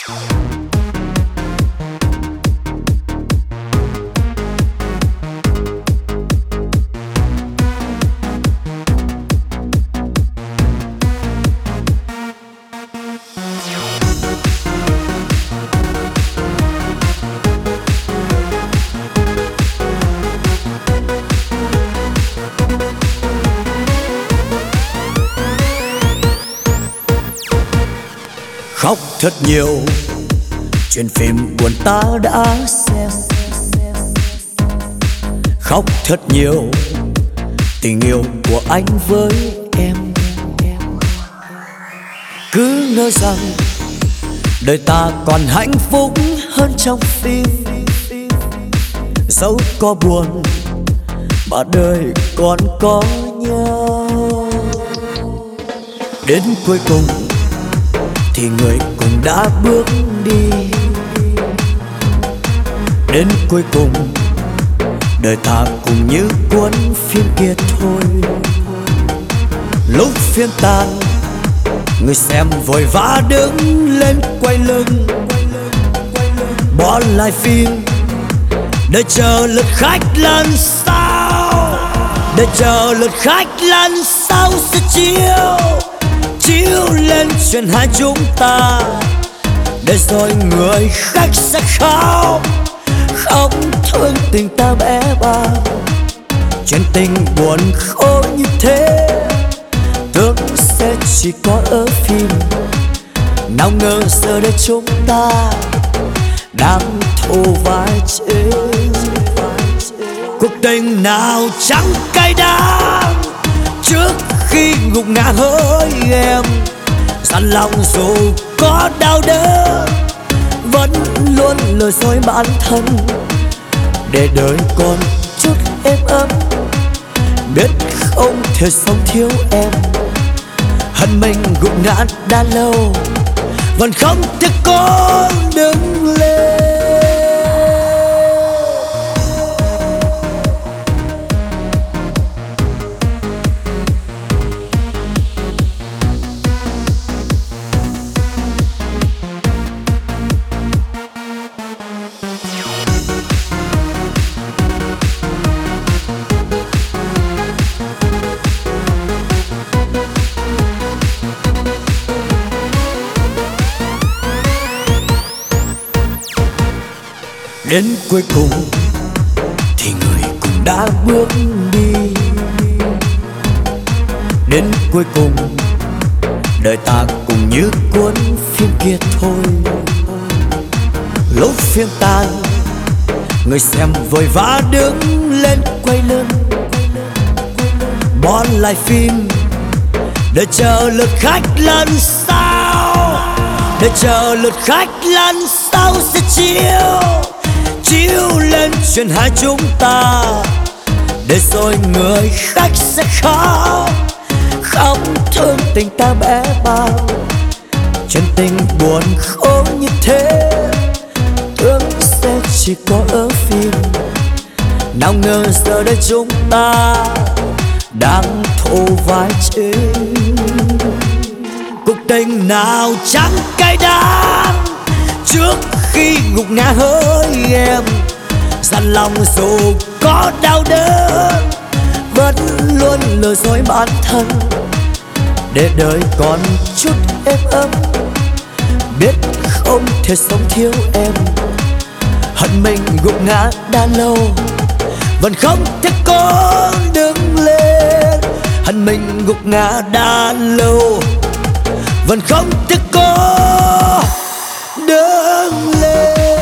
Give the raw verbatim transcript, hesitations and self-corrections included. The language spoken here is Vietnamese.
Khóc thật nhiều, chuyện phim buồn ta đã xem. Khóc thật nhiều, tình yêu của anh với em. Cứ ngỡ rằng đời ta còn hạnh phúc hơn trong phim. Dẫu có buồn mà đời còn có nhau. Đến cuối cùng thì người cùng đã bước đi. Đến cuối cùng đời ta cùng như cuốn phim kia thôi. Lúc phim tàn, người xem vội vã đứng lên quay lưng, bỏ lại phim để chờ lượt khách lần sau. Để chờ lượt khách lần sau sẽ chiếu chiếu lên chuyện hai chúng ta. Để rồi người khách sẽ khóc, khóc thương tình ta bé bàng. Chuyện tình buồn khổ như thế tưởng sẽ chỉ có ở phim. Nào ngờ giờ đây chúng ta đang thụ vai trên. Cuộc tình nào chẳng cay đắng trước khi gục ngã hỡi em. Dằn lòng dù có đau đớn, vẫn luôn lừa dối bản thân. Để đời còn chút êm ấm, biết không thể sống thiếu em. Hận mình gục ngã đã lâu, vẫn không thể con đứng lên. Đến cuối cùng thì người cùng đã bước đi. Đến cuối cùng đời ta cùng như cuốn phim kia thôi. Lúc phim tàn, người xem vội vã đứng lên quay lưng, bỏ lại phim để chờ lượt khách lần sau. Để chờ lượt khách lần sau sẽ chiếu chiếu lên chuyện hai chúng ta. Để rồi người khách sẽ khóc, khóc thương tình ta bé bàng. Chuyện tình buồn khổ như thế tưởng sẽ chỉ có ở phim. Nào ngờ giờ đây chúng ta đang thụ vai trên. Cuộc tình nào chẳng cay đắng trước khi gục ngã hỡi em. Dằn lòng dù có đau đớn, vẫn luôn lừa dối bản thân. Để đời còn chút êm ấm, biết không thể sống thiếu em. Hận mình gục ngã đã lâu, vẫn không thể con đứng lên. Hận mình gục ngã đã lâu, vẫn không thể có đứng lên.